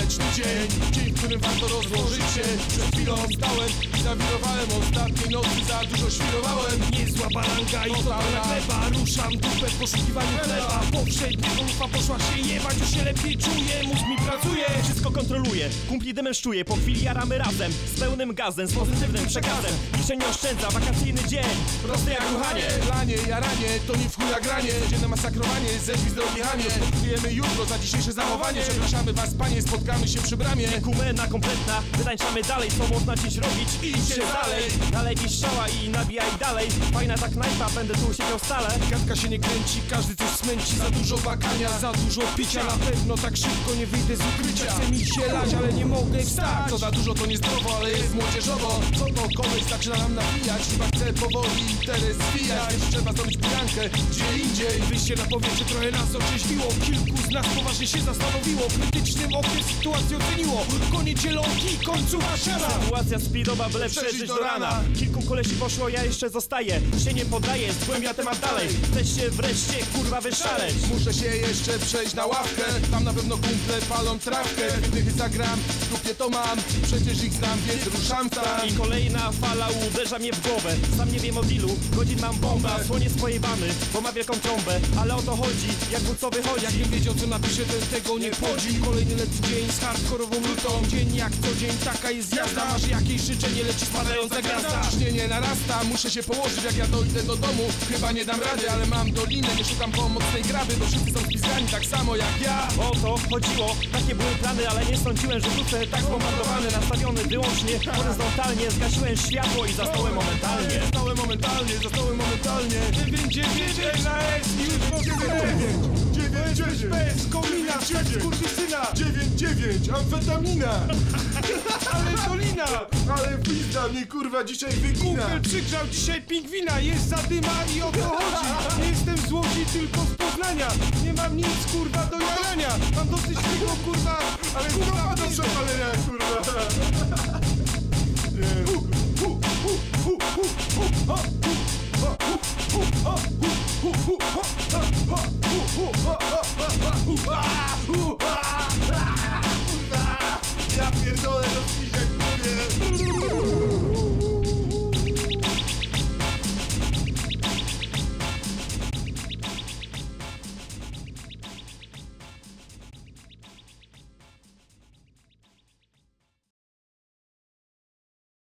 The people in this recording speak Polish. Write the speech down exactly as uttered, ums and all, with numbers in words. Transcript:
waleczny dzień. Dzień, w którym warto rozłożyć się. Przed chwilą stałem i zawirowałem. Ostatniej nocy za dużo świrowałem. Niezła balanka i totalna chleba. Ruszam dupę w poszukiwaniu chleba. Powszedniego lufa poszła się jebać. Już się lepiej czuję, mózg mi pracuje. Wszystko kontroluję, kumpli demeszczuję. Po chwili jaramy razem, z pełnym gazem, z pozytywnym przekazem. Niczego nie oszczędza, wakacyjny dzień, prosty jak ruchanie. Lanie, jaranie, to nie w chuja granie. Codzienne masakrowanie, zeźli z drogi Hanie. Spotkujemy jutro za dzisiejsze zachowanie. Przepraszamy was panie, spotkamy się przy bramie. Kumena kompletna, wytańczamy dalej. Co można dziś robić? Idźcie dalej. Dalej piszczała i nabijaj dalej. Fajna ta knajpa, będę tu siedział stale. Gadka się nie kręci, każdy coś smęci. Za dużo wakania, za dużo picia. Na pewno tak szybko nie wyjdę z ukrycia. Chce mi się lać, ale nie mogę wstać. Co za dużo to niezdrowo, ale jest młodzieżowo. Co to koleś zaczyna nam nawijać. Chyba chce powoli interes zwijać. Więc trzeba zrobić pijankę gdzie indziej. Wyjście na powietrze trochę nas orzeźwiło. Kilku z nas poważnie się zastanowiło. Krytycznym okiem sytuację oceniło. Koniec zielonki, końcówka siana. Sytuacja speedowa, byle przeżyć do rana. Kilku kolesi poszło, ja jeszcze zostaję. Się nie poddaję, zgłębia temat dalej. Chcesz się wreszcie kurwa wyszaleć. Muszę się jeszcze przejść na ławkę. Tam na pewno kumple palą trawkę. Dychy zagram, w dupie to mam. Przecież ich znam, więc ruszam tam. I kolejna fala uderza mnie w głowę. Sam nie wiem od ilu godzin mam bombę. Słonie swojej bamy, bo ma wielką trąbę. Ale o to chodzi, jak wód co wychodzi. Jakbym wiedział co napiszę, ten tego nie podzi. Kolejny letni dzień z hardkorową lutą. Dzień jak co dzień, taka jest jazda. Masz jakieś życzenie, leci spadająca gwiazda. Ciśnienie narasta, muszę się położyć. Jak ja dojdę do domu, chyba nie dam rady. Ale mam dolinę, nie szukam pomocnej graby. Bo wszyscy są spisani tak samo jak ja. O to chodziło, takie były plany, ale nie sądziłem, że wrócę tak zbombardowany, nastawiony wyłącznie horyzontalnie. Zgasiłem światło i zasnąłem momentalnie. Zostałem momentalnie, zostałem momentalnie. dziewięć dziewięć na S i już dziewięć dziewięć bez komina, skurwysyna. dziewięć dziewięć amfetamina. ale dolina. Ale pizda mnie kurwa dzisiaj wygina. Kumpel przygrzał dzisiaj pingwina, jest zadyma i o to chodzi. Nie jestem z Łodzi, tylko z Poznania. Nie mam nic kurwa do jarania. Mam dosyć tego kurwa, ale Kurwa kurwa do przepalenia kurwa. Nie.